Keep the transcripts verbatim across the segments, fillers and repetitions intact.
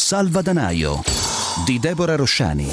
Salvadanaio di Deborah Rosciani.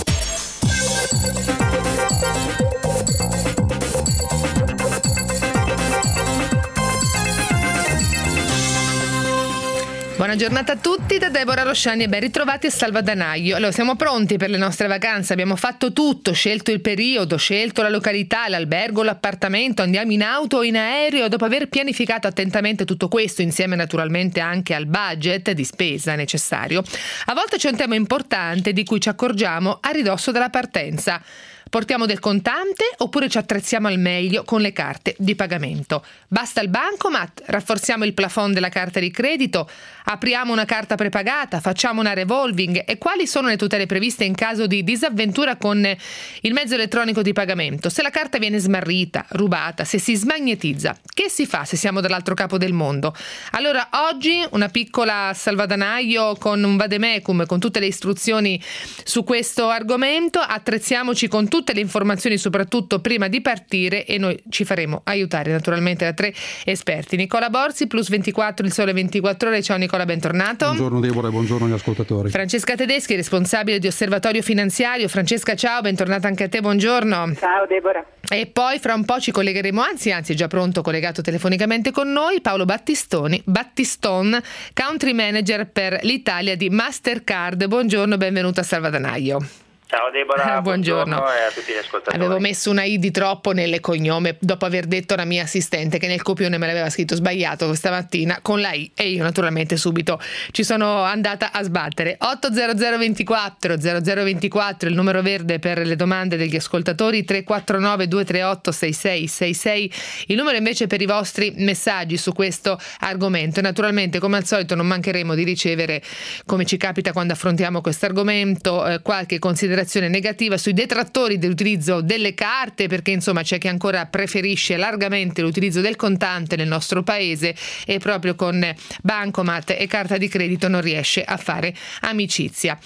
Buona giornata a tutti da Deborah Rosciani e ben ritrovati a Salvadanaio. Allora, siamo pronti per le nostre vacanze, abbiamo fatto tutto, scelto il periodo, scelto la località, l'albergo, l'appartamento, andiamo in auto o in aereo. Dopo aver pianificato attentamente tutto questo, insieme naturalmente anche al budget di spesa necessario, a volte c'è un tema importante di cui ci accorgiamo a ridosso della partenza. Portiamo del contante oppure ci attrezziamo al meglio con le carte di pagamento? Basta il bancomat? Rafforziamo il plafond della carta di credito? Apriamo una carta prepagata? Facciamo una revolving? E quali sono le tutele previste in caso di disavventura con il mezzo elettronico di pagamento? Se la carta viene smarrita, rubata, se si smagnetizza, che si fa se siamo dall'altro capo del mondo? Allora oggi una piccola Salvadanaio con un vademecum, con tutte le istruzioni su questo argomento. Attrezziamoci con tutte le informazioni, soprattutto prima di partire, e noi ci faremo aiutare naturalmente da tre esperti. Nicola Borzi, Plus ventiquattro, Il Sole ventiquattro Ore. Ciao Nicola, bentornato. Buongiorno Deborah, buongiorno agli ascoltatori. Francesca Tedeschi, responsabile di Osservatorio Finanziario. Francesca, ciao, bentornata anche a te, buongiorno. Ciao Deborah. E poi fra un po' ci collegheremo, anzi anzi è già pronto, collegato telefonicamente con noi, Paolo Battistoni, Battiston, Country Manager per l'Italia di Mastercard. Buongiorno, benvenuto a Salvadanaio. Ciao Deborah, buongiorno. buongiorno e a tutti gli ascoltatori. Avevo messo una I di troppo nelle cognome dopo aver detto alla mia assistente che nel copione me l'aveva scritto sbagliato questa mattina con la I, e io naturalmente subito ci sono andata a sbattere. otto zero zero ventiquattro zero zero ventiquattro il numero verde per le domande degli ascoltatori, tre quattro nove due tre otto sei sei sei sei il numero invece per i vostri messaggi su questo argomento. E naturalmente, come al solito, non mancheremo di ricevere, come ci capita quando affrontiamo questo argomento, eh, qualche considerazione negativa sui detrattori dell'utilizzo delle carte, perché insomma c'è chi ancora preferisce largamente l'utilizzo del contante nel nostro paese e proprio con bancomat e carta di credito non riesce a fare amicizia.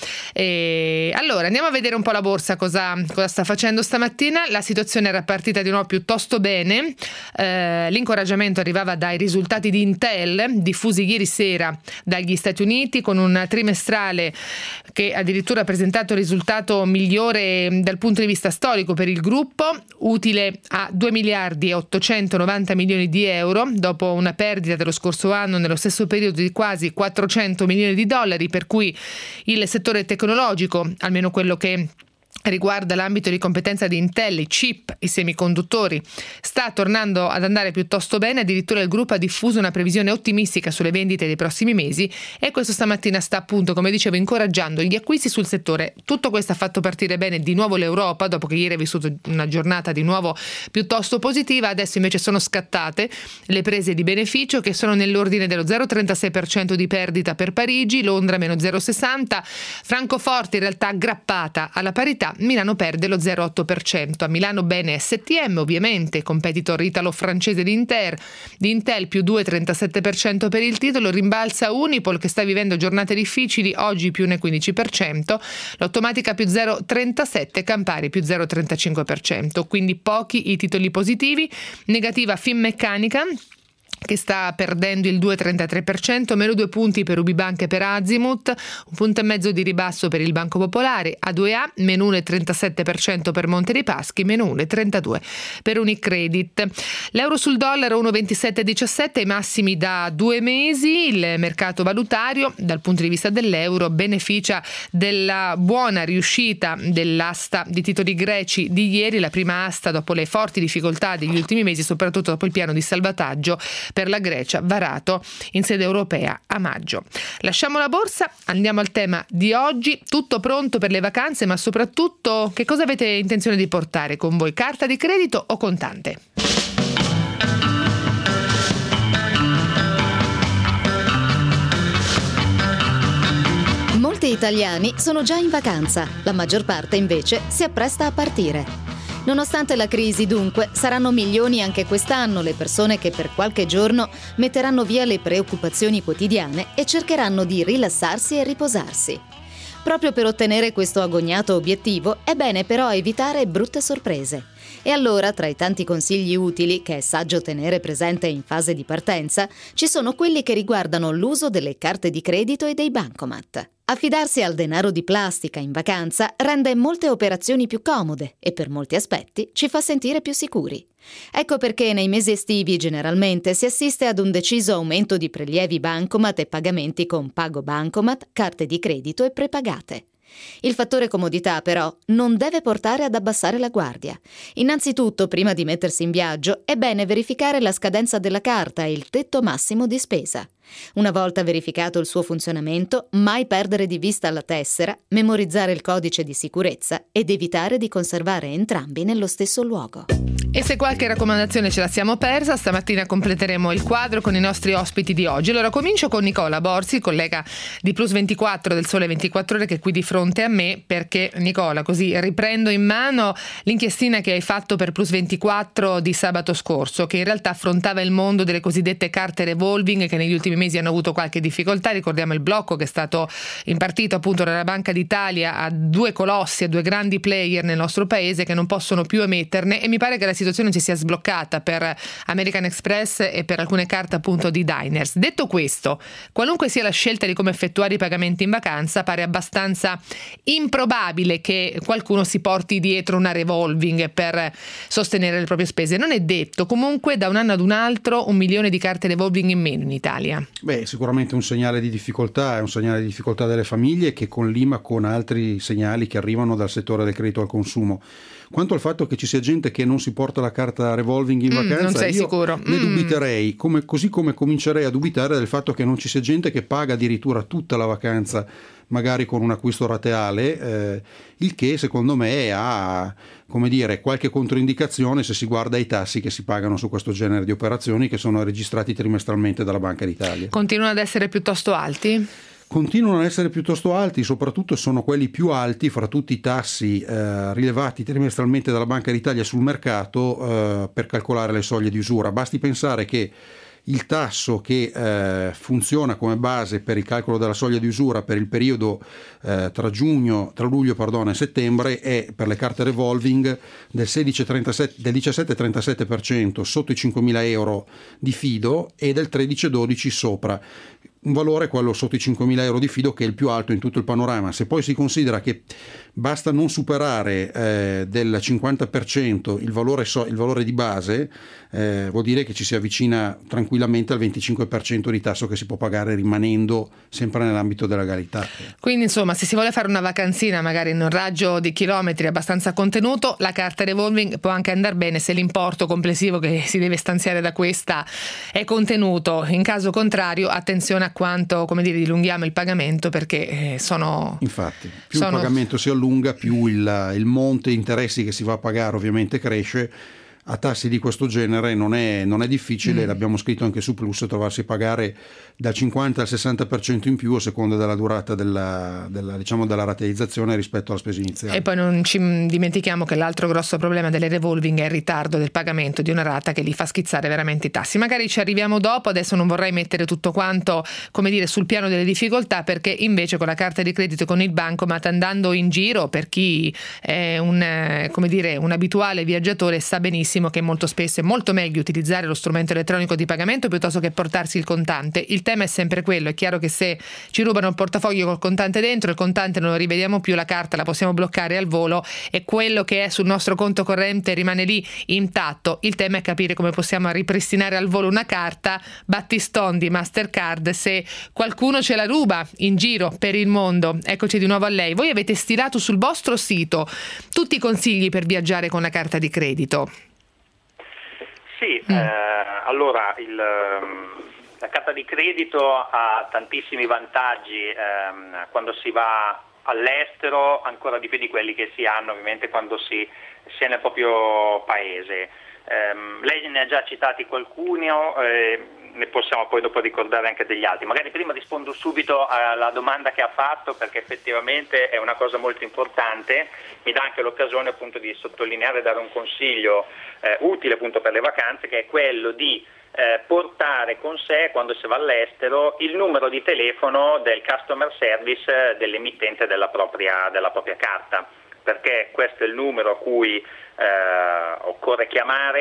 E allora andiamo a vedere un po' la borsa cosa, cosa sta facendo stamattina. La situazione era partita di nuovo piuttosto bene, eh, l'incoraggiamento arrivava dai risultati di Intel diffusi ieri sera dagli Stati Uniti, con un trimestrale che addirittura ha presentato risultato migliore dal punto di vista storico per il gruppo, utile a due miliardi e ottocentonovanta milioni di euro, dopo una perdita dello scorso anno nello stesso periodo di quasi quattrocento milioni di dollari, per cui il settore tecnologico, almeno quello che riguarda l'ambito di competenza di Intel, i chip, i semiconduttori, sta tornando ad andare piuttosto bene. Addirittura il gruppo ha diffuso una previsione ottimistica sulle vendite dei prossimi mesi, e questo stamattina sta appunto, come dicevo, incoraggiando gli acquisti sul settore. Tutto questo ha fatto partire bene di nuovo l'Europa, dopo che ieri ha vissuto una giornata di nuovo piuttosto positiva. Adesso invece sono scattate le prese di beneficio, che sono nell'ordine dello zero virgola trentasei per cento di perdita per Parigi, Londra meno zero virgola sessanta, Francoforte in realtà aggrappata alla parità, Milano perde lo zero virgola otto per cento. A Milano bene S T M, ovviamente competitor italo-francese di Inter, di Intel più due virgola trentasette per cento per il titolo. Rimbalza Unipol, che sta vivendo giornate difficili, oggi più uno virgola quindici per cento, l'Automatica più zero virgola trentasette, Campari più zero virgola trentacinque per cento. Quindi pochi i titoli positivi. Negativa Finmeccanica, che sta perdendo il due virgola trentatré per cento, meno due punti per Ubibank e per Azimut, un punto e mezzo di ribasso per il Banco Popolare. A due A meno uno virgola trentasette per cento per Monte dei Paschi, meno uno virgola trentadue per Unicredit. L'euro sul dollaro uno virgola ventisette diciassette, ai massimi da due mesi. Il mercato valutario dal punto di vista dell'euro beneficia della buona riuscita dell'asta di titoli greci di ieri, la prima asta dopo le forti difficoltà degli ultimi mesi, soprattutto dopo il piano di salvataggio per la Grecia varato in sede europea a maggio. Lasciamo la borsa, andiamo al tema di oggi. Tutto pronto per le vacanze, ma soprattutto che cosa avete intenzione di portare con voi? Carta di credito o contante? Molti italiani sono già in vacanza, la maggior parte invece si appresta a partire. Nonostante la crisi, dunque, saranno milioni anche quest'anno le persone che per qualche giorno metteranno via le preoccupazioni quotidiane e cercheranno di rilassarsi e riposarsi. Proprio per ottenere questo agognato obiettivo è bene però evitare brutte sorprese. E allora, tra i tanti consigli utili che è saggio tenere presente in fase di partenza, ci sono quelli che riguardano l'uso delle carte di credito e dei bancomat. Affidarsi al denaro di plastica in vacanza rende molte operazioni più comode e per molti aspetti ci fa sentire più sicuri. Ecco perché nei mesi estivi generalmente si assiste ad un deciso aumento di prelievi bancomat e pagamenti con Pago Bancomat, carte di credito e prepagate. Il fattore comodità, però, non deve portare ad abbassare la guardia. Innanzitutto, prima di mettersi in viaggio, è bene verificare la scadenza della carta e il tetto massimo di spesa. Una volta verificato il suo funzionamento, mai perdere di vista la tessera, memorizzare il codice di sicurezza ed evitare di conservare entrambi nello stesso luogo. E se qualche raccomandazione ce la siamo persa, stamattina completeremo il quadro con i nostri ospiti di oggi. Allora comincio con Nicola Borzi, collega di Plus ventiquattro del Sole ventiquattro Ore, che è qui di fronte a me, perché Nicola, così riprendo in mano l'inchiestina che hai fatto per Plus ventiquattro di sabato scorso, che in realtà affrontava il mondo delle cosiddette carte revolving, che negli ultimi mesi hanno avuto qualche difficoltà. Ricordiamo il blocco che è stato impartito appunto dalla Banca d'Italia a due colossi, a due grandi player nel nostro paese che non possono più emetterne, e mi pare che la situazione si sia sbloccata per American Express e per alcune carte appunto di Diners. Detto questo, qualunque sia la scelta di come effettuare i pagamenti in vacanza, pare abbastanza improbabile che qualcuno si porti dietro una revolving per sostenere le proprie spese. Non è detto. Comunque da un anno ad un altro un milione di carte revolving in meno in Italia. Beh, sicuramente un segnale di difficoltà, è un segnale di difficoltà delle famiglie che collima con altri segnali che arrivano dal settore del credito al consumo. Quanto al fatto che ci sia gente che non si porta la carta revolving in vacanza, mm, non sei io sicuro. ne mm. dubiterei, come, così come comincerei a dubitare del fatto che non ci sia gente che paga addirittura tutta la vacanza, magari con un acquisto rateale, eh, il che secondo me ha, come dire, qualche controindicazione se si guarda i tassi che si pagano su questo genere di operazioni, che sono registrati trimestralmente dalla Banca d'Italia. Continuano ad essere piuttosto alti? Continuano ad essere piuttosto alti, soprattutto sono quelli più alti fra tutti i tassi eh, rilevati trimestralmente dalla Banca d'Italia sul mercato eh, per calcolare le soglie di usura. Basti pensare che il tasso che eh, funziona come base per il calcolo della soglia di usura per il periodo eh, tra giugno, tra luglio pardon, e settembre è per le carte revolving del sedici virgola trentasette, del diciassette virgola trentasette per cento sotto i cinquemila euro di fido e del tredici virgola dodici sopra. Un valore, quello sotto i cinquemila euro di fido, che è il più alto in tutto il panorama. Se poi si considera che basta non superare eh, del cinquanta per cento il valore, so, il valore di base, eh, vuol dire che ci si avvicina tranquillamente al venticinque per cento di tasso che si può pagare rimanendo sempre nell'ambito della legalità. Quindi insomma, se si vuole fare una vacanzina magari in un raggio di chilometri abbastanza contenuto, la carta revolving può anche andare bene se l'importo complessivo che si deve stanziare da questa è contenuto. In caso contrario, attenzione a quanto, come dire, dilunghiamo il pagamento, perché eh, sono infatti più sono... il pagamento si allunga, più il, il monte interessi che si va a pagare ovviamente cresce. A tassi di questo genere non è, non è difficile, mm. l'abbiamo scritto anche su Plus, trovarsi a pagare dal cinquanta al sessanta per cento in più a seconda della durata della, della, diciamo, della rateizzazione rispetto alla spesa iniziale. E poi non ci dimentichiamo che l'altro grosso problema delle revolving è il ritardo del pagamento di una rata, che li fa schizzare veramente i tassi. Magari ci arriviamo dopo, adesso non vorrei mettere tutto quanto, come dire, sul piano delle difficoltà, perché invece con la carta di credito e con il bancomat, andando in giro, per chi è un, come dire, un abituale viaggiatore, sa benissimo che molto spesso è molto meglio utilizzare lo strumento elettronico di pagamento piuttosto che portarsi il contante. Il tema è sempre quello: è chiaro che se ci rubano il portafoglio col contante dentro, il contante non lo rivediamo più, la carta la possiamo bloccare al volo e quello che è sul nostro conto corrente rimane lì intatto. Il tema è capire come possiamo ripristinare al volo una carta Battiston di Mastercard se qualcuno ce la ruba in giro per il mondo. Eccoci di nuovo a lei. Voi avete stilato sul vostro sito tutti i consigli per viaggiare con la carta di credito. Sì, mm. eh, allora il, la carta di credito ha tantissimi vantaggi ehm, quando si va all'estero, ancora di più di quelli che si hanno ovviamente quando si, si è nel proprio paese. Eh, lei ne ha già citati qualcuno, eh, ne possiamo poi dopo ricordare anche degli altri. Magari prima rispondo subito alla domanda che ha fatto, perché effettivamente è una cosa molto importante, mi dà anche l'occasione appunto di sottolineare e dare un consiglio eh, utile appunto per le vacanze, che è quello di eh, portare con sé, quando si va all'estero, il numero di telefono del customer service dell'emittente della propria, della propria carta, perché questo è il numero a cui eh, occorre chiamare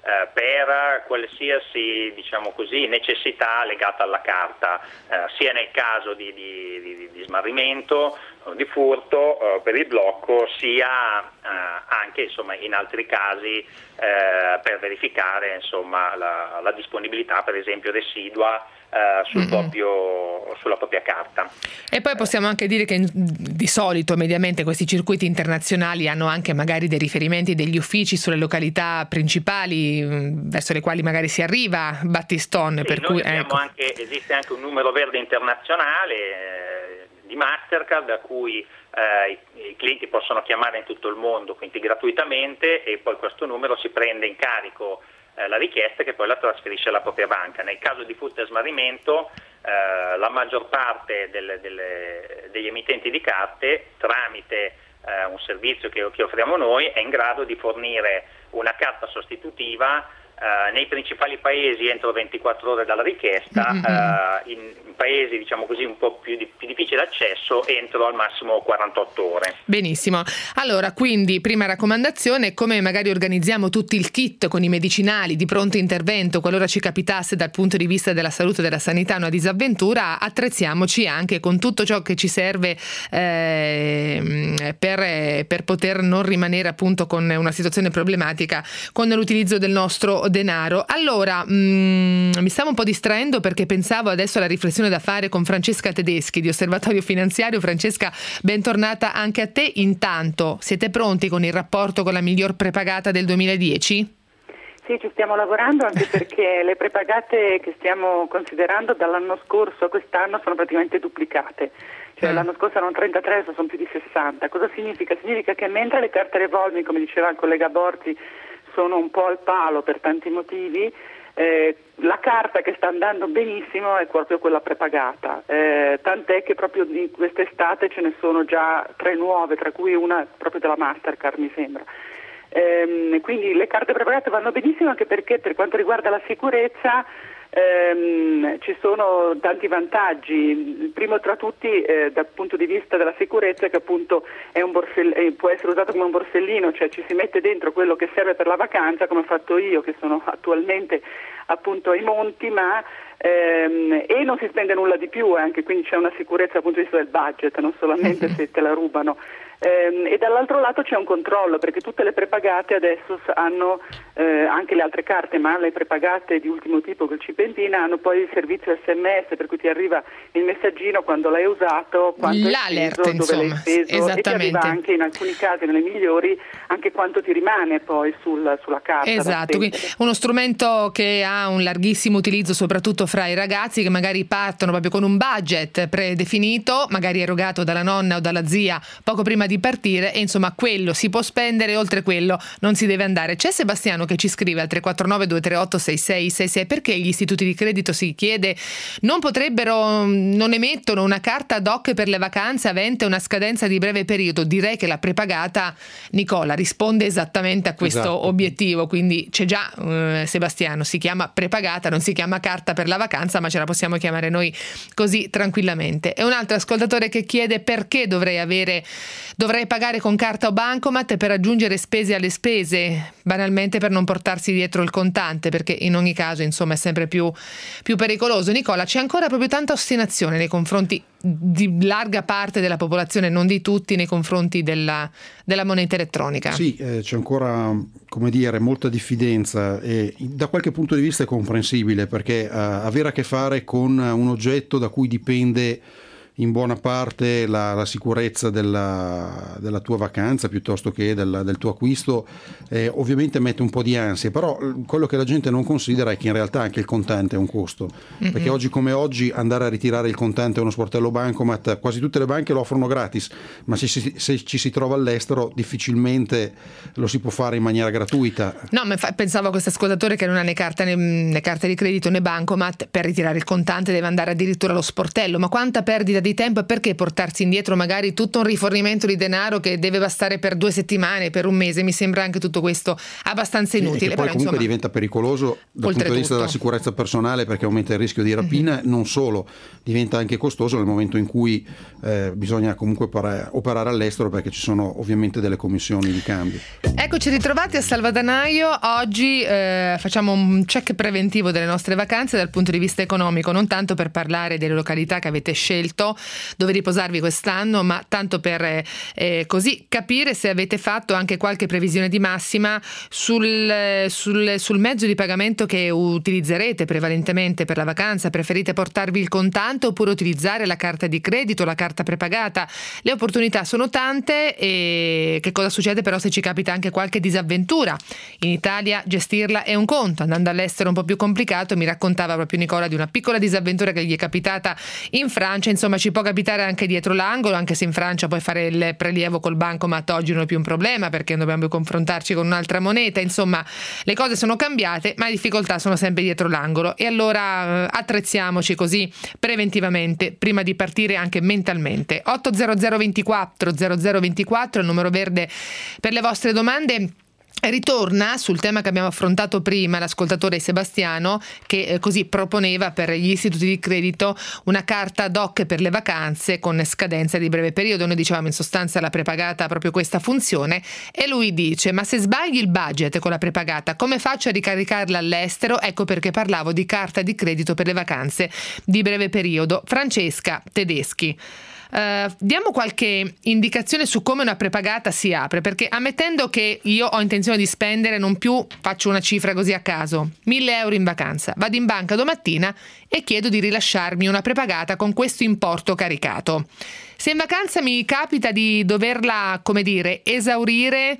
eh, per qualsiasi, diciamo così, necessità legata alla carta, eh, sia nel caso di, di, di, di smarrimento, di furto, eh, per il blocco, sia eh, anche insomma in altri casi eh, per verificare insomma la, la disponibilità per esempio residua Uh, sul proprio, sulla propria carta. E poi possiamo anche dire che di solito mediamente questi circuiti internazionali hanno anche magari dei riferimenti degli uffici sulle località principali mh, verso le quali magari si arriva Battistone, sì, per noi cui ecco. anche, esiste anche un numero verde internazionale eh, di Mastercard a cui eh, i, i clienti possono chiamare in tutto il mondo, quindi gratuitamente, e poi questo numero si prende in carico la richiesta che poi la trasferisce alla propria banca. Nel caso di furto e smarrimento eh, la maggior parte delle, delle, degli emittenti di carte tramite eh, un servizio che, che offriamo noi è in grado di fornire una carta sostitutiva eh, nei principali paesi entro ventiquattro ore dalla richiesta, mm-hmm. eh, in, in paesi diciamo così un po' più, di, più difficile accesso entro al massimo quarantotto ore. Benissimo, allora quindi prima raccomandazione: come magari organizziamo tutto il kit con i medicinali di pronto intervento qualora ci capitasse dal punto di vista della salute e della sanità una disavventura, attrezziamoci anche con tutto ciò che ci serve eh, per, per poter non rimanere appunto con una situazione problematica con l'utilizzo del nostro denaro. Allora mh, mi stavo un po' distraendo perché pensavo adesso alla riflessione da fare con Francesca Tedeschi di Osservatorio Finanziario. Francesca, bentornata anche a te. Intanto, siete pronti con il rapporto con la miglior prepagata del duemiladieci? Sì, ci stiamo lavorando, anche perché le prepagate che stiamo considerando dall'anno scorso a quest'anno sono praticamente duplicate. Cioè mm. l'anno scorso erano trentatré, adesso sono più di sessanta. Cosa significa? Significa che mentre le carte revolving, come diceva il collega Borzi, sono un po' al palo per tanti motivi, eh, la carta che sta andando benissimo è proprio quella prepagata, eh, tant'è che proprio in quest'estate ce ne sono già tre nuove, tra cui una proprio della Mastercard mi sembra. Ehm, quindi le carte prepagate vanno benissimo, anche perché per quanto riguarda la sicurezza ehm, ci sono tanti vantaggi. Il primo tra tutti eh, dal punto di vista della sicurezza è che appunto è un borsell- eh, può essere usato come un borsellino, cioè ci si mette dentro quello che serve per la vacanza, come ho fatto io che sono attualmente appunto ai monti, ma ehm, e non si spende nulla di più, anche quindi c'è una sicurezza dal punto di vista del budget, non solamente se te la rubano. Ehm, e dall'altro lato c'è un controllo, perché tutte le prepagate adesso hanno eh, anche le altre carte, ma le prepagate di ultimo tipo che il Cipentina hanno poi il servizio S M S, per cui ti arriva il messaggino quando l'hai usato, quanto l'alert, hai speso, dove l'hai speso, e ti arriva anche in alcuni casi, nelle migliori, anche quanto ti rimane poi sul, sulla carta. Esatto, quindi uno strumento che ha un larghissimo utilizzo soprattutto fra i ragazzi che magari partono proprio con un budget predefinito, magari erogato dalla nonna o dalla zia poco prima di partire, e insomma quello si può spendere, oltre quello non si deve andare. C'è Sebastiano che ci scrive al tre quattro nove due tre otto sei sei sei sei: perché gli istituti di credito, si chiede, non potrebbero, non emettono una carta ad hoc per le vacanze avente una scadenza di breve periodo? Direi che la prepagata, Nicola, risponde esattamente a questo esatto. obiettivo, quindi c'è già eh, Sebastiano, si chiama prepagata, non si chiama carta per la vacanza, ma ce la possiamo chiamare noi così tranquillamente. E un altro ascoltatore che chiede perché dovrei avere dovrei pagare con carta o bancomat per aggiungere spese alle spese, banalmente per non portarsi dietro il contante, perché in ogni caso insomma è sempre più, più pericoloso. Nicola, c'è ancora proprio tanta ostinazione nei confronti di larga parte della popolazione, non di tutti, nei confronti della, della moneta elettronica. Sì, eh, c'è ancora, come dire, molta diffidenza, e da qualche punto di vista è comprensibile, perché eh, avere a che fare con un oggetto da cui dipende in buona parte la, la sicurezza della, della tua vacanza piuttosto che del, del tuo acquisto, eh, ovviamente mette un po' di ansia, però quello che la gente non considera è che in realtà anche il contante è un costo, mm-hmm. perché oggi come oggi andare a ritirare il contante a uno sportello bancomat, quasi tutte le banche lo offrono gratis, ma se, se, se ci si trova all'estero difficilmente lo si può fare in maniera gratuita. No, ma fa, pensavo a questo ascoltatore che non ha né carta né, né carte di credito né bancomat, per ritirare il contante deve andare addirittura allo sportello, ma quanta perdita di tempo, e perché portarsi indietro magari tutto un rifornimento di denaro che deve bastare per due settimane, per un mese? Mi sembra anche tutto questo abbastanza inutile. Sì, e che poi però, comunque insomma, diventa pericoloso dal punto di vista della sicurezza personale, perché aumenta il rischio di rapina, mm-hmm. non solo, diventa anche costoso nel momento in cui eh, bisogna comunque operare, operare all'estero, perché ci sono ovviamente delle commissioni di cambio. Eccoci ritrovati a Salvadanaio. Oggi eh, facciamo un check preventivo delle nostre vacanze dal punto di vista economico, non tanto per parlare delle località che avete scelto dove riposarvi quest'anno, ma tanto per eh, così capire se avete fatto anche qualche previsione di massima sul, sul, sul mezzo di pagamento che utilizzerete prevalentemente per la vacanza. Preferite portarvi il contante oppure utilizzare la carta di credito, la carta prepagata? Le opportunità sono tante, e che cosa succede però se ci capita anche qualche disavventura? In Italia gestirla è un conto, andando all'estero è un po' più complicato. Mi raccontava proprio Nicola di una piccola disavventura che gli è capitata in Francia. Insomma, ci può capitare anche dietro l'angolo, anche se in Francia poi fare il prelievo col bancomat oggi non è più un problema, perché dobbiamo confrontarci con un'altra moneta. Insomma, le cose sono cambiate, ma le difficoltà sono sempre dietro l'angolo, e allora eh, attrezziamoci così preventivamente prima di partire, anche mentalmente. otto zero zero ventiquattro zero zero ventiquattro il numero verde per le vostre domande. Ritorna sul tema che abbiamo affrontato prima l'ascoltatore Sebastiano, che eh, così proponeva per gli istituti di credito una carta ad hoc per le vacanze con scadenza di breve periodo. Noi dicevamo in sostanza la prepagata ha proprio questa funzione, e lui dice: ma se sbagli il budget con la prepagata, come faccio a ricaricarla all'estero? Ecco perché parlavo di carta di credito per le vacanze di breve periodo. Francesca Tedeschi. Uh, diamo qualche indicazione su come una prepagata si apre, perché ammettendo che io ho intenzione di spendere, non più faccio una cifra così a caso, mille euro in vacanza, vado in banca domattina e chiedo di rilasciarmi una prepagata con questo importo caricato. Se in vacanza mi capita di doverla, come dire, esaurire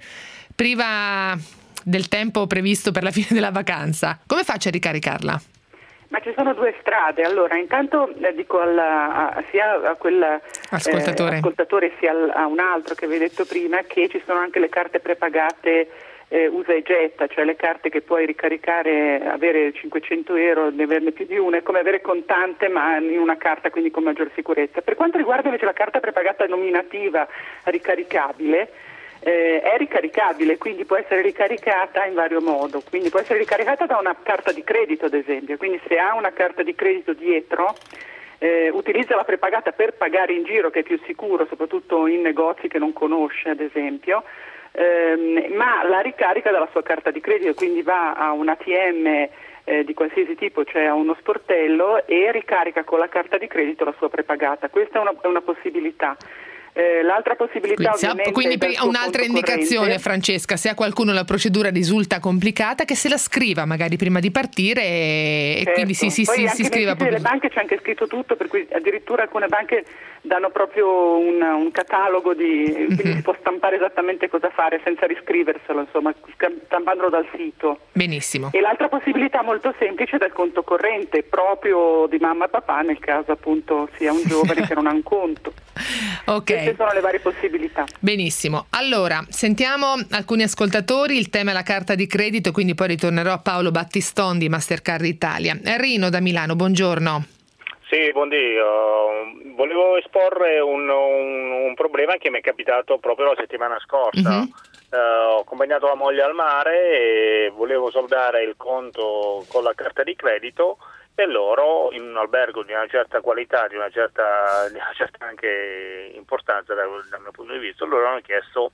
prima del tempo previsto per la fine della vacanza, come faccio a ricaricarla? Ma ci sono due strade. Allora, intanto eh, dico alla, a, sia a quel ascoltatore, eh, ascoltatore sia al, a un altro che vi ho detto prima, che ci sono anche le carte prepagate eh, usa e getta, cioè le carte che puoi ricaricare, avere cinquecento euro, ne averne più di una, è come avere contante ma in una carta, quindi con maggior sicurezza. Per quanto riguarda invece la carta prepagata nominativa ricaricabile, Eh, è ricaricabile, quindi può essere ricaricata in vario modo, quindi può essere ricaricata da una carta di credito, ad esempio, quindi se ha una carta di credito dietro eh, utilizza la prepagata per pagare in giro, che è più sicuro, soprattutto in negozi che non conosce, ad esempio, ehm, ma la ricarica dalla sua carta di credito, quindi va a un A T M eh, di qualsiasi tipo, cioè a uno sportello, e ricarica con la carta di credito la sua prepagata. Questa è una, è una possibilità. Eh, l'altra possibilità quindi, ovviamente quindi per un'altra indicazione, corrente. Francesca, se a qualcuno la procedura risulta complicata, che se la scriva magari prima di partire, e certo. quindi si, si, Poi si, anche si scriva proprio. Nelle banche c'è anche scritto tutto, per cui addirittura alcune banche danno proprio un, un catalogo di mm-hmm. quindi si può stampare esattamente cosa fare senza riscriverselo, insomma, stampandolo dal sito. Benissimo. E l'altra possibilità molto semplice è dal conto corrente proprio di mamma e papà, nel caso appunto sia un giovane che non ha un conto. Ok. Queste sono le varie possibilità. Benissimo. Allora, sentiamo alcuni ascoltatori. Il tema è la carta di credito, quindi poi ritornerò a Paolo Battiston di Mastercard Italia. Rino da Milano, buongiorno. Sì, buongiorno. Volevo esporre un, un, un problema che mi è capitato proprio la settimana scorsa. Mm-hmm. Uh, ho accompagnato la moglie al mare e volevo soldare il conto con la carta di credito, e loro, in un albergo di una certa qualità, di una certa, di una certa anche importanza dal, dal mio punto di vista, loro hanno chiesto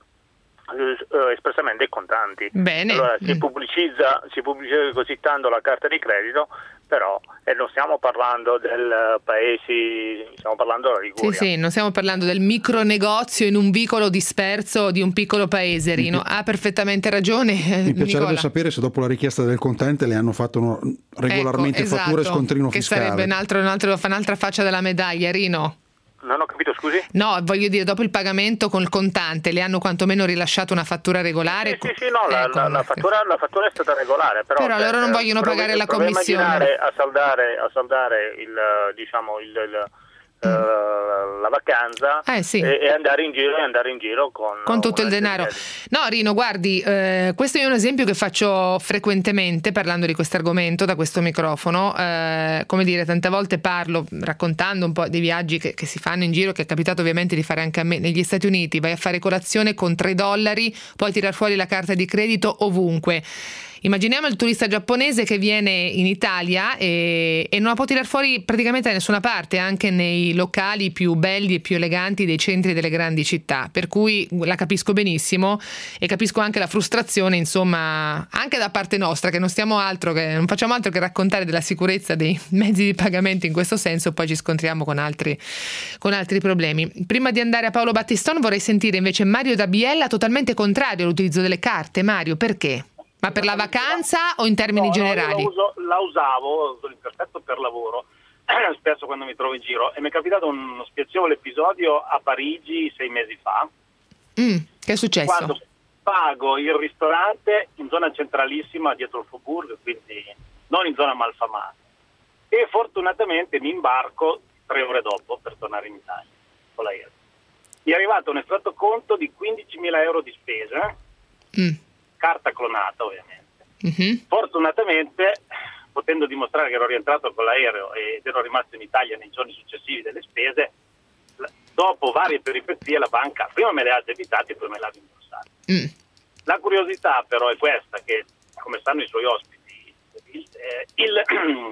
eh, espressamente i contanti. Bene. Allora si pubblicizza, si pubblicizza così tanto la carta di credito, però e non stiamo parlando del paese, stiamo parlando della Liguria. Sì, sì, non stiamo parlando del micronegozio in un vicolo disperso di un piccolo paese, Rino. Ha perfettamente ragione. Mi piacerebbe Nicola. sapere se dopo la richiesta del contante le hanno fatto uno, regolarmente ecco, esatto, fatture e scontrino che fiscale. Che sarebbe un altro, un altro, un'altra faccia della medaglia, Rino. Non ho capito, scusi? No, voglio dire, dopo il pagamento col contante le hanno quantomeno rilasciato una fattura regolare? Sì, sì, sì, no, la, ecco. la, la, fattura, la fattura è stata regolare, però, però loro non vogliono provi, pagare la commissione. commissione. A saldare, a saldare il, diciamo, il, il, la vacanza eh, sì. e, e andare in giro e andare in giro con, con tutto il denaro. No, Rino, guardi, eh, questo è un esempio che faccio frequentemente parlando di questo argomento da questo microfono. Eh, come dire, tante volte parlo raccontando un po' dei viaggi che, che si fanno in giro, che è capitato ovviamente di fare anche a me negli Stati Uniti. Vai a fare colazione con tre dollari, puoi tirar fuori la carta di credito ovunque. Immaginiamo il turista giapponese che viene in Italia e, e non la può tirar fuori praticamente da nessuna parte, anche nei locali più belli e più eleganti dei centri delle grandi città, per cui la capisco benissimo e capisco anche la frustrazione, insomma, anche da parte nostra, che non stiamo altro che non facciamo altro che raccontare della sicurezza dei mezzi di pagamento in questo senso, poi ci scontriamo con altri, con altri problemi. Prima di andare a Paolo Battistone vorrei sentire invece Mario da Biella, totalmente contrario all'utilizzo delle carte. Mario, perché? Ma per la vacanza o in termini no, generali? No, la, uso, la usavo, sono perfetto per lavoro, spesso quando mi trovo in giro, e mi è capitato uno spiacevole episodio a Parigi sei mesi fa. Mm, che è successo? Quando pago il ristorante in zona centralissima dietro il Faubourg, quindi non in zona malfamata, e fortunatamente mi imbarco tre ore dopo per tornare in Italia con l'aereo. Mi è arrivato un estratto conto di quindicimila euro di spesa, mm. carta clonata ovviamente. Mm-hmm. Fortunatamente, potendo dimostrare che ero rientrato con l'aereo ed ero rimasto in Italia nei giorni successivi delle spese, dopo varie peripezie la banca prima me le ha debitate e poi me le ha rimborsate. Mm. La curiosità però è questa, che come sanno i suoi ospiti, il, eh, il,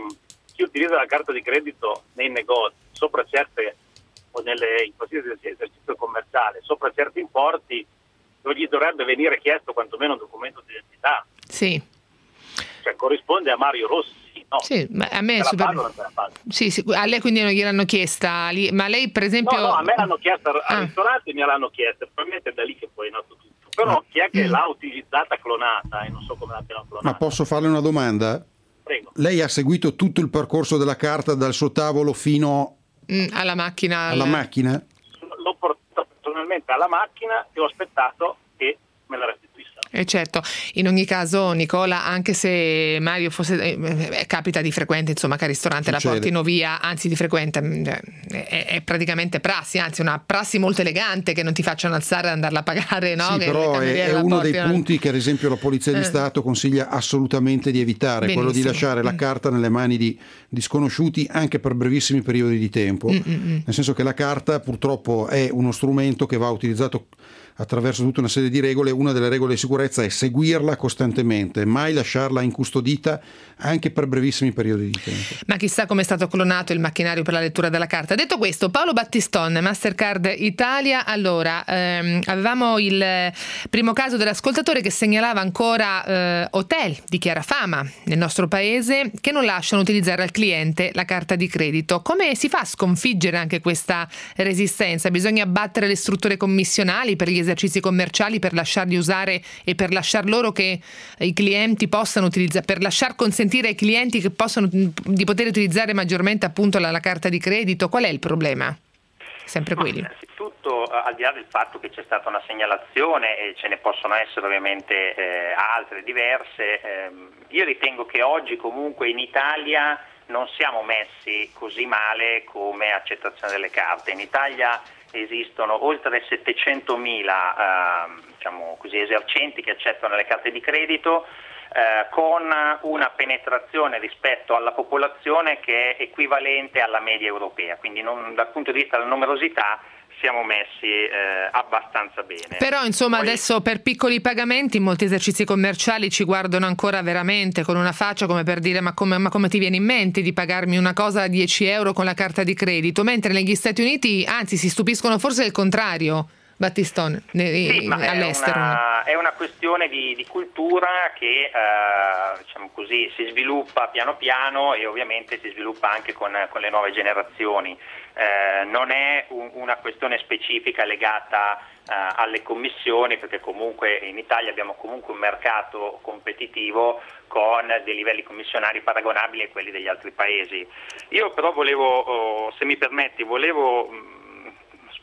chi utilizza la carta di credito nei negozi sopra certe o nelle in qualsiasi esercizio commerciale sopra certi importi, non gli dovrebbe venire chiesto quantomeno un documento di identità. Sì. Cioè corrisponde a Mario Rossi, no? Sì, ma a me te super... la pago, non te la pago. Sì, sì, a lei quindi non gliel'hanno chiesta, ma lei per esempio... No, no, a me l'hanno chiesta, al ah. ristorante me l'hanno chiesta, probabilmente è da lì che poi è nato tutto. Però ah. chi è che mm. l'ha utilizzata clonata e non so come l'abbiano clonata. Ma posso farle una domanda? Prego. Lei ha seguito tutto il percorso della carta dal suo tavolo fino mm, alla macchina? Alla al... macchina? L'ho portato personalmente alla macchina e ho aspettato che me la restituissero. Eh certo, in ogni caso Nicola, anche se Mario fosse eh, capita di frequente, insomma, che al ristorante Succede. la portino via, anzi di frequente eh, è, è praticamente prassi, anzi una prassi molto elegante che non ti facciano alzare e andarla a pagare, no? Sì, che però è, è uno dei punti che ad esempio la Polizia di eh. Stato consiglia assolutamente di evitare, Benissimo. quello di lasciare la carta nelle mani di, di sconosciuti anche per brevissimi periodi di tempo, Mm-mm. nel senso che la carta purtroppo è uno strumento che va utilizzato attraverso tutta una serie di regole. Una delle regole di sicurezza è seguirla costantemente, mai lasciarla incustodita anche per brevissimi periodi di tempo. Ma chissà come è stato clonato il macchinario per la lettura della carta. Detto questo, Paolo Battistone, Mastercard Italia. Allora, ehm, avevamo il primo caso dell'ascoltatore che segnalava ancora eh, hotel di chiara fama nel nostro paese che non lasciano utilizzare al cliente la carta di credito. Come si fa a sconfiggere anche questa resistenza? Bisogna abbattere le strutture commissionali per gli esercizi commerciali, per lasciarli usare e per lasciar loro che i clienti possano utilizzare, per lasciar consentire ai clienti che possono di poter utilizzare maggiormente appunto la, la carta di credito. Qual è il problema? Sempre quelli. Innanzitutto, al di là del fatto che c'è stata una segnalazione e ce ne possono essere ovviamente eh, altre diverse, ehm, io ritengo che oggi comunque in Italia non siamo messi così male come accettazione delle carte. In Italia esistono oltre settecentomila eh, diciamo così, esercenti che accettano le carte di credito eh, con una penetrazione rispetto alla popolazione che è equivalente alla media europea, quindi non, dal punto di vista della numerosità siamo messi eh, abbastanza bene. Però insomma Poi... adesso per piccoli pagamenti in molti esercizi commerciali ci guardano ancora veramente con una faccia come per dire ma come, ma come ti viene in mente di pagarmi una cosa a dieci euro con la carta di credito, mentre negli Stati Uniti anzi si stupiscono forse del contrario. Battistone, sì, ma all'estero. È una, è una questione di, di cultura che eh, diciamo così, si sviluppa piano piano e ovviamente si sviluppa anche con, con le nuove generazioni. Eh, non è un, una questione specifica legata eh, alle commissioni, perché comunque in Italia abbiamo comunque un mercato competitivo con dei livelli commissionari paragonabili a quelli degli altri paesi. Io però volevo, oh, se mi permetti, volevo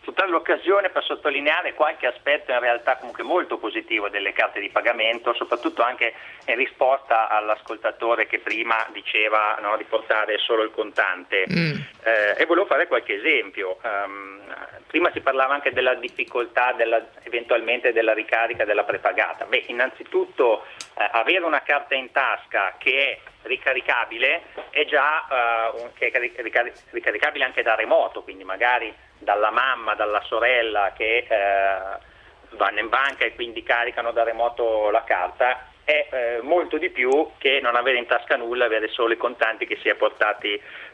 sfruttare l'occasione per sottolineare qualche aspetto in realtà comunque molto positivo delle carte di pagamento, soprattutto anche in risposta all'ascoltatore che prima diceva, no, di portare solo il contante. Mm. Eh, e volevo fare qualche esempio. Um, prima si parlava anche della difficoltà della, eventualmente della ricarica della prepagata. Beh, innanzitutto eh, avere una carta in tasca che è ricaricabile è già uh, un, che è ricar- ricaricabile anche da remoto, quindi magari dalla mamma, dalla sorella che eh, vanno in banca e quindi caricano da remoto la carta, è eh, molto di più che non avere in tasca nulla, avere solo i contanti che si è portati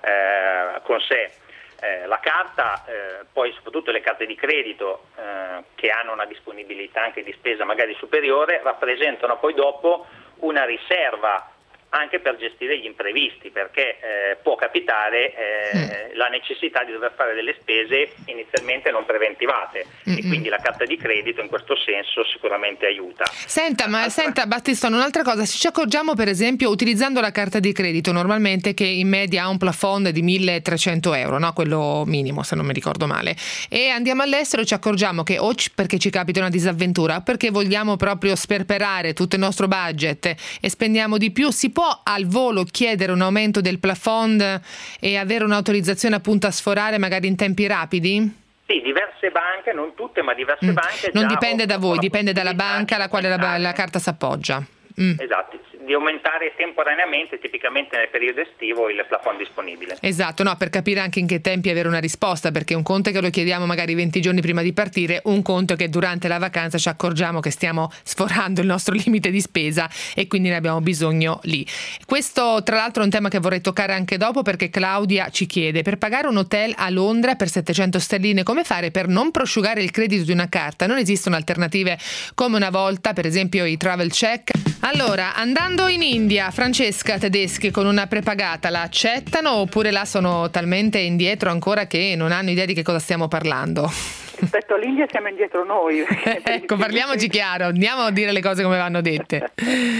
eh, con sé. Eh, la carta, eh, poi soprattutto le carte di credito eh, che hanno una disponibilità anche di spesa magari superiore, rappresentano poi dopo una riserva anche per gestire gli imprevisti, perché eh, può capitare eh, mm. la necessità di dover fare delle spese inizialmente non preventivate mm-hmm. e quindi la carta di credito in questo senso sicuramente aiuta. Senta, ma senta Battistone, un'altra cosa, se ci accorgiamo per esempio utilizzando la carta di credito normalmente che in media ha un plafond di milletrecento euro, no? Quello minimo se non mi ricordo male, e andiamo all'estero e ci accorgiamo che o c- perché ci capita una disavventura, perché vogliamo proprio sperperare tutto il nostro budget e spendiamo di più, si può al volo chiedere un aumento del plafond e avere un'autorizzazione appunto a sforare magari in tempi rapidi? Sì, diverse banche, non tutte, ma diverse mm. banche. Non già dipende da voi, dipende dalla banca alla quale la, la carta si appoggia. Mm. Esatto, di aumentare temporaneamente, tipicamente nel periodo estivo, il plafond disponibile. Esatto, no, per capire anche in che tempi avere una risposta, perché un conto è che lo chiediamo magari venti giorni prima di partire, un conto è che durante la vacanza ci accorgiamo che stiamo sforando il nostro limite di spesa e quindi ne abbiamo bisogno lì. Questo tra l'altro è un tema che vorrei toccare anche dopo, perché Claudia ci chiede: per pagare un hotel a Londra per settecento sterline come fare per non prosciugare il credito di una carta? Non esistono alternative come una volta, per esempio i travel check? Allora, andando in India, Francesca Tedeschi con una prepagata la accettano oppure là sono talmente indietro ancora che non hanno idea di che cosa stiamo parlando? Rispetto all'India siamo indietro noi. Ecco, parliamoci chiaro, andiamo a dire le cose come vanno dette.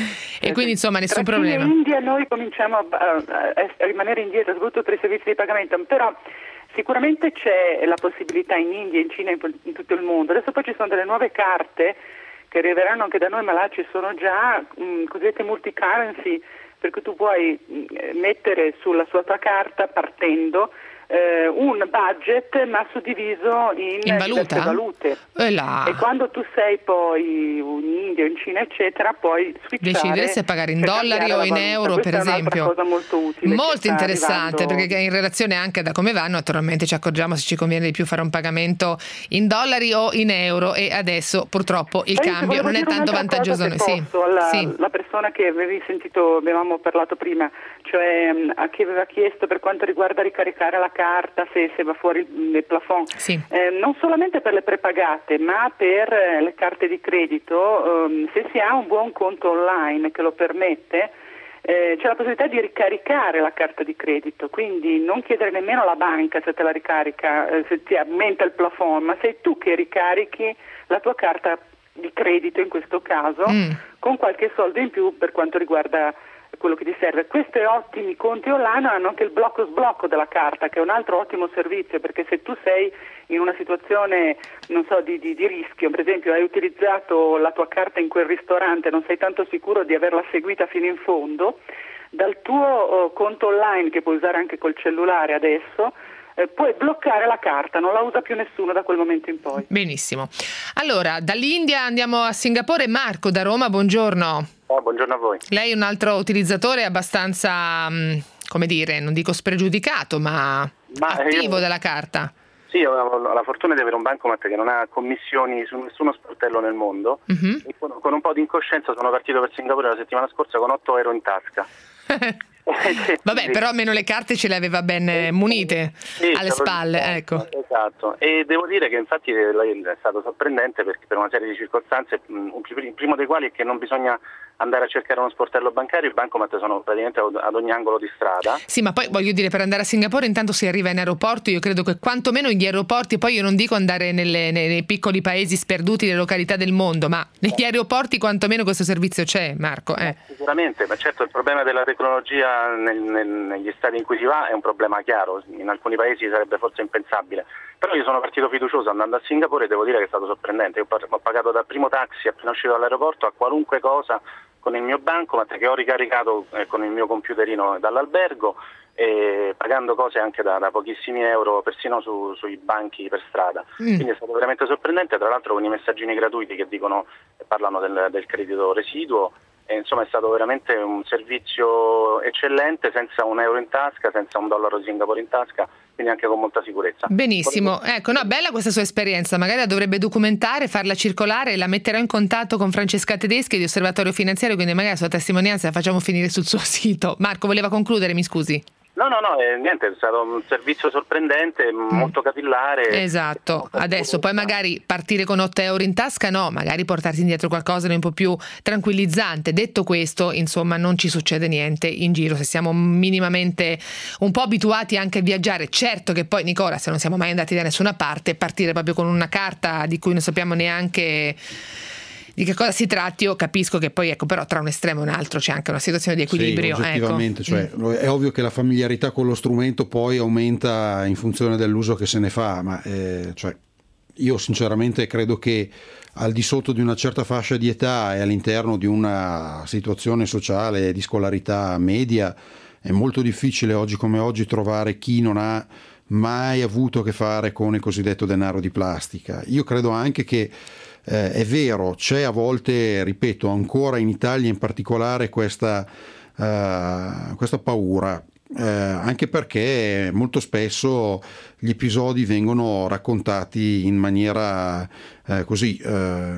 E quindi insomma nessun Tra problema. In India noi cominciamo a, a, a rimanere indietro, soprattutto per i servizi di pagamento, però sicuramente c'è la possibilità in India, in Cina, in, in tutto il mondo. Adesso poi ci sono delle nuove carte che arriveranno anche da noi, ma là ci sono già mh, cosiddette multi-currency, per cui tu puoi mh, mettere sulla sua tua carta, partendo, eh, un budget ma suddiviso in, in valuta? valute. E, là. E quando tu sei poi in India, in Cina, eccetera, puoi switchare, decidere se pagare in cioè dollari o in euro, per Questa esempio. È un'altra cosa molto utile. Molto interessante, arrivando... perché in relazione anche da come vanno, naturalmente ci accorgiamo se ci conviene di più fare un pagamento in dollari o in euro, e adesso purtroppo il Poi cambio non è tanto vantaggioso. Cosa, sì, posso, alla, sì. La persona che avevi sentito, avevamo parlato prima, cioè a chi aveva chiesto per quanto riguarda ricaricare la carta, se, se va fuori il, il plafond, sì. eh, non solamente per le prepagate ma per eh, le carte di credito, ehm, se si ha un buon conto online che lo permette, eh, c'è la possibilità di ricaricare la carta di credito, quindi non chiedere nemmeno alla banca se te la ricarica, eh, se ti aumenta il plafond, ma sei tu che ricarichi la tua carta di credito in questo caso, mm. con qualche soldo in più per quanto riguarda quello che ti serve. Questi ottimi conti online hanno anche il blocco sblocco della carta, che è un altro ottimo servizio, perché se tu sei in una situazione, non so, di, di, di rischio, per esempio hai utilizzato la tua carta in quel ristorante, non sei tanto sicuro di averla seguita fino in fondo, dal tuo uh, conto online, che puoi usare anche col cellulare adesso, eh, puoi bloccare la carta, non la usa più nessuno da quel momento in poi. Benissimo. Allora, dall'India andiamo a Singapore. Marco da Roma, buongiorno. Oh, buongiorno a voi. Lei è un altro utilizzatore abbastanza, mh, come dire, non dico spregiudicato, ma, ma attivo io... della carta. Sì, io ho la fortuna di avere un bancomat che non ha commissioni su nessuno sportello nel mondo, uh-huh. e con, con un po' di incoscienza sono partito per Singapore la settimana scorsa con otto euro in tasca. Vabbè, però almeno le carte ce le aveva ben munite, sì, alle spalle, esatto, ecco. Esatto, e devo dire che infatti è stato sorprendente, perché per una serie di circostanze, il primo dei quali è che non bisogna andare a cercare uno sportello bancario, i bancomat sono praticamente ad ogni angolo di strada. Sì, ma poi voglio dire, per andare a Singapore intanto si arriva in aeroporto, io credo che quantomeno gli aeroporti, poi io non dico andare nelle, nei, nei piccoli paesi sperduti, le località del mondo, ma negli aeroporti quantomeno questo servizio c'è, Marco. Eh. Sicuramente, ma certo il problema della tecnologia nel, nel, negli stati in cui si va è un problema chiaro, in alcuni paesi sarebbe forse impensabile, però io sono partito fiducioso andando a Singapore e devo dire che è stato sorprendente. Io ho pagato dal primo taxi appena uscito dall'aeroporto a qualunque cosa con il mio bancomat che ho ricaricato eh, con il mio computerino dall'albergo, e pagando cose anche da, da pochissimi euro, persino su, sui banchi per strada. Mm. Quindi è stato veramente sorprendente, tra l'altro con i messaggini gratuiti che dicono e parlano del, del credito residuo. E insomma è stato veramente un servizio eccellente, senza un euro in tasca, senza un dollaro di Singapore in tasca, quindi anche con molta sicurezza. Benissimo, ecco, no, bella questa sua esperienza, magari la dovrebbe documentare, farla circolare, la metterò in contatto con Francesca Tedeschi di Osservatorio Finanziario, quindi magari la sua testimonianza la facciamo finire sul suo sito. Marco, voleva concludere, mi scusi? No, no, no, eh, niente, è stato un servizio sorprendente, mm. molto capillare. Esatto, adesso poi magari partire con otto euro in tasca no, magari portarsi indietro qualcosa di un po' più tranquillizzante. Detto questo, insomma, non ci succede niente in giro se siamo minimamente un po' abituati anche a viaggiare. Certo che poi, Nicola, se non siamo mai andati da nessuna parte, partire proprio con una carta di cui non sappiamo neanche di che cosa si tratti, io capisco che poi, ecco, però tra un estremo e un altro c'è anche una situazione di equilibrio. Sì, oggettivamente, ecco. Cioè, mm. è ovvio che la familiarità con lo strumento poi aumenta in funzione dell'uso che se ne fa, ma eh, cioè, io sinceramente credo che al di sotto di una certa fascia di età e all'interno di una situazione sociale di scolarità media è molto difficile oggi come oggi trovare chi non ha mai avuto a che fare con il cosiddetto denaro di plastica. Io credo anche che Eh, è vero, c'è a volte, ripeto, ancora in Italia in particolare questa, uh, questa paura, eh, anche perché molto spesso gli episodi vengono raccontati in maniera eh, così eh,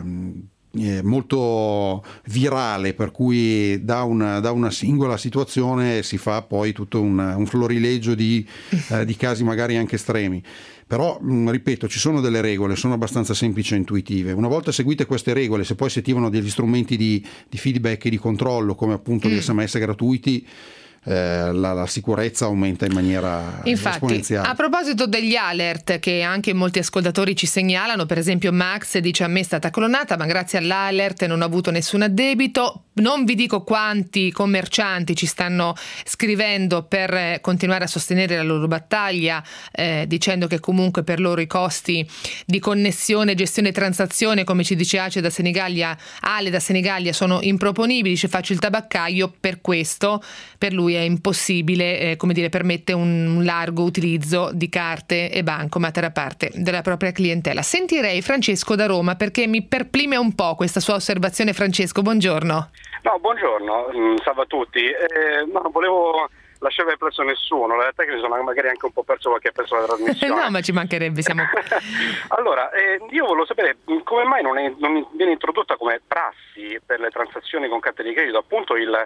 molto virale, per cui da una, da una singola situazione si fa poi tutto un, un florileggio di, eh, di casi magari anche estremi. Però, ripeto, ci sono delle regole, sono abbastanza semplici e intuitive. Una volta seguite queste regole, se poi si attivano degli strumenti di, di feedback e di controllo, come appunto mm. gli sms gratuiti, eh, la, la sicurezza aumenta in maniera Infatti, esponenziale. A proposito degli alert che anche molti ascoltatori ci segnalano, per esempio Max dice: a me è stata clonata, ma grazie all'alert non ho avuto nessun addebito. Non vi dico quanti commercianti ci stanno scrivendo per continuare a sostenere la loro battaglia, eh, dicendo che comunque per loro i costi di connessione, gestione e transazione, come ci dice Ace da Senigallia, Ale da Senigallia, sono improponibili. Ci faccio il tabaccaio, per questo per lui è impossibile, eh, come dire, permette un, un largo utilizzo di carte e bancomat da parte della propria clientela. Sentirei Francesco da Roma, perché mi perplime un po' questa sua osservazione. Francesco, buongiorno. No, buongiorno, mm, salve a tutti. Eh, no, volevo lasciare perplesso nessuno, la realtà è che mi sono magari anche un po' perso qualche pezzo della trasmissione. No, ma ci mancherebbe, siamo Allora, eh, io volevo sapere come mai non, è, non viene introdotta come prassi per le transazioni con carte di credito appunto il,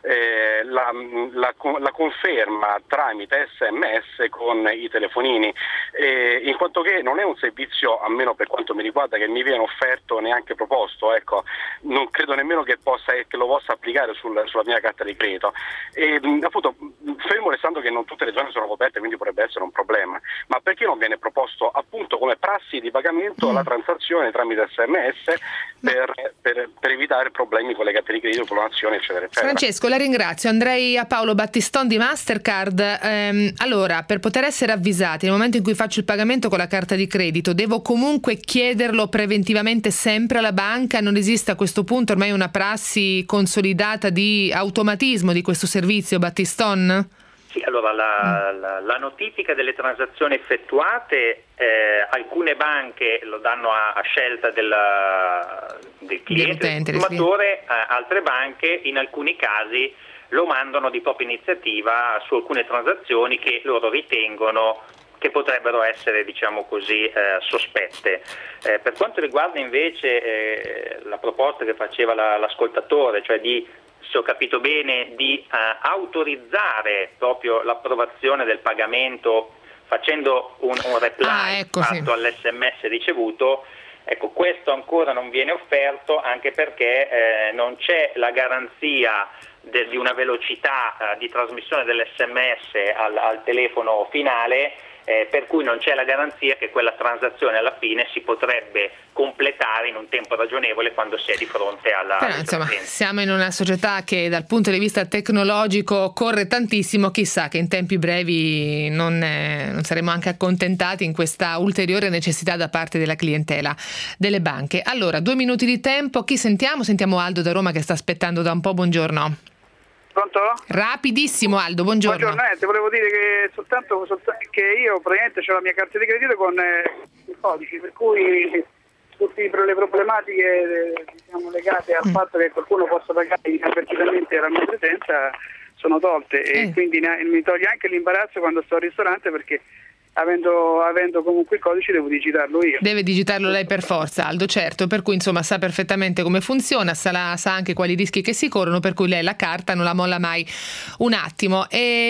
eh, la, la, la conferma tramite sms con i telefonini, eh, in quanto che non è un servizio, almeno per quanto mi riguarda, che mi viene offerto, neanche proposto, ecco, non credo nemmeno che, possa, che lo possa applicare sul, sulla mia carta di credito. E appunto, fermo restando che non tutte le zone sono coperte, quindi potrebbe essere un problema, ma perché non viene proposto appunto come prassi di pagamento mm. la transazione tramite sms per, per, per evitare problemi con le carte di credito, clonazione, eccetera, eccetera. Francesco, la ringrazio. Andrei a Paolo Battiston di Mastercard. Ehm, allora, per poter essere avvisati nel momento in cui faccio il pagamento con la carta di credito, devo comunque chiederlo preventivamente sempre alla banca? Non esiste a questo punto ormai una prassi consolidata di automatismo di questo servizio, Battiston? Sì, allora la, la, la notifica delle transazioni effettuate, eh, alcune banche lo danno a, a scelta della, del cliente, del consumatore, eh, altre banche in alcuni casi lo mandano di propria iniziativa su alcune transazioni che loro ritengono che potrebbero essere, diciamo così, eh, sospette. Eh, per quanto riguarda invece eh, la proposta che faceva la, l'ascoltatore, cioè di, se ho capito bene, di eh, autorizzare proprio l'approvazione del pagamento facendo un, un reply ah, ecco, fatto sì. all'esse emme esse ricevuto, Ecco, questo ancora non viene offerto, anche perché eh, non c'è la garanzia de, di una velocità eh, di trasmissione dell'esse emme esse al, al telefono finale, eh, per cui non c'è la garanzia che quella transazione alla fine si potrebbe completare in un tempo ragionevole quando si è di fronte alla... Però insomma, siamo in una società che dal punto di vista tecnologico corre tantissimo, chissà che in tempi brevi non, eh, non saremo anche accontentati in questa ulteriore necessità da parte della clientela delle banche. Allora, due minuti di tempo, chi sentiamo? Sentiamo Aldo da Roma che sta aspettando da un po', buongiorno. Pronto? Rapidissimo Aldo, buongiorno. Buongiorno, eh, volevo dire che soltanto, soltanto che io praticamente ho la mia carta di credito con eh, i codici, per cui tutte le problematiche eh, diciamo, legate al mm. fatto che qualcuno possa pagare inavvertitamente la mia presenza sono tolte eh. e quindi ne, mi toglie anche l'imbarazzo quando sto al ristorante, perché Avendo, avendo comunque il codice devo digitarlo io. Deve digitarlo lei per forza, Aldo, certo, per cui insomma sa perfettamente come funziona, sa, sa anche quali rischi che si corrono, per cui lei la carta non la molla mai un attimo.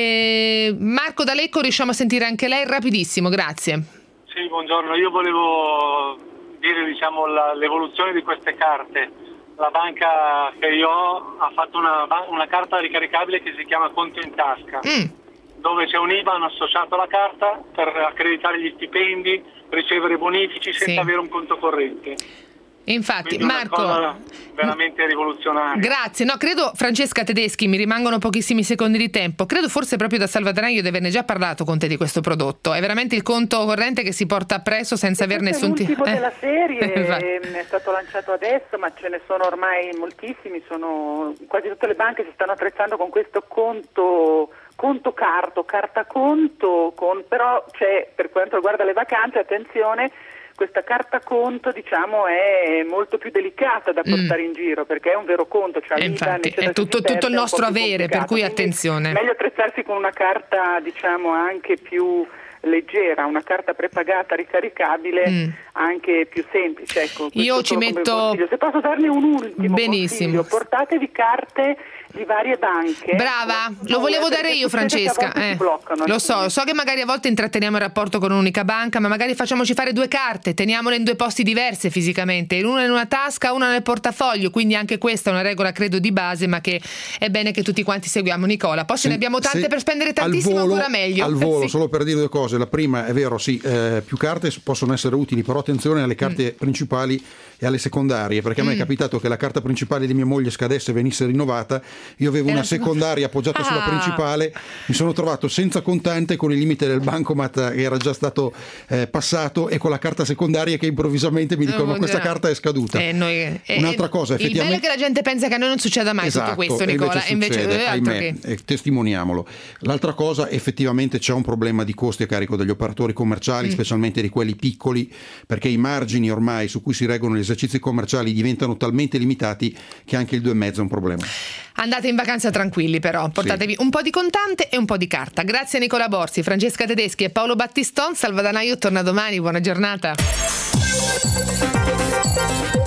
E Marco da Lecco, riusciamo a sentire anche lei? Rapidissimo, grazie. Sì, buongiorno, io volevo dire diciamo la, l'evoluzione di queste carte. La banca che io ho ha fatto una, una carta ricaricabile che si chiama Conto in Tasca. Mm. dove c'è un I B A N associato alla carta per accreditare gli stipendi, ricevere bonifici senza sì. avere un conto corrente. Infatti, quindi Marco, una cosa veramente rivoluzionaria. Grazie. No, credo, Francesca Tedeschi, mi rimangono pochissimi secondi di tempo. Credo forse proprio da Salvadanaio di averne già parlato con te di questo prodotto. È veramente il conto corrente che si porta appresso senza aver nessun tipo. È l'ultimo eh. della serie, è stato lanciato adesso, ma ce ne sono ormai moltissimi. Sono quasi tutte le banche si stanno attrezzando con questo conto. Conto carto, carta conto, con, però c'è, per quanto riguarda le vacanze, attenzione, questa carta conto diciamo è molto più delicata da portare mm. in giro, perché è un vero conto, cioè e infatti è tutto, tutto il nostro avere, per cui attenzione. Meglio attrezzarsi con una carta diciamo anche più leggera, una carta prepagata ricaricabile mm. anche più semplice. Ecco, io ci metto, se posso darne un ultimo benissimo consiglio, portatevi carte di varie banche. Brava, lo volevo dare io, Francesca. Eh, lo so, so che magari a volte intratteniamo il rapporto con un'unica banca, ma magari facciamoci fare due carte, teniamole in due posti diversi fisicamente, una in una tasca, una nel portafoglio, quindi anche questa è una regola credo di base, ma che è bene che tutti quanti seguiamo. Nicola, poi se, se ne abbiamo tante per spendere tantissimo, volo, ancora meglio. Al volo, sì. Solo per dire due cose. La prima, è vero, sì, eh, più carte possono essere utili, però attenzione alle carte mm. principali e alle secondarie, perché a me mm. è capitato che la carta principale di mia moglie scadesse e venisse rinnovata, io avevo una secondaria appoggiata ah. sulla principale, mi sono trovato senza contante con il limite del bancomat che era già stato eh, passato e con la carta secondaria che improvvisamente mi dicono oh, questa già. carta è scaduta. Eh, noi, eh, Un'altra cosa, effettivamente... Il bello è che la gente pensa che a noi non succeda mai esatto, tutto questo, Nicola, e invece, succede, invece ahimè, che... eh, testimoniamolo. L'altra cosa, effettivamente c'è un problema di costi a carico degli operatori commerciali, mm. specialmente di quelli piccoli, perché i margini ormai su cui si reggono gli esercizi commerciali diventano talmente limitati che anche il due e mezzo è un problema. Andate in vacanza tranquilli, però portatevi sì. un po' di contante e un po' di carta. Grazie a Nicola Borsi, Francesca Tedeschi e Paolo Battiston. Salvadanaio torna domani, buona giornata.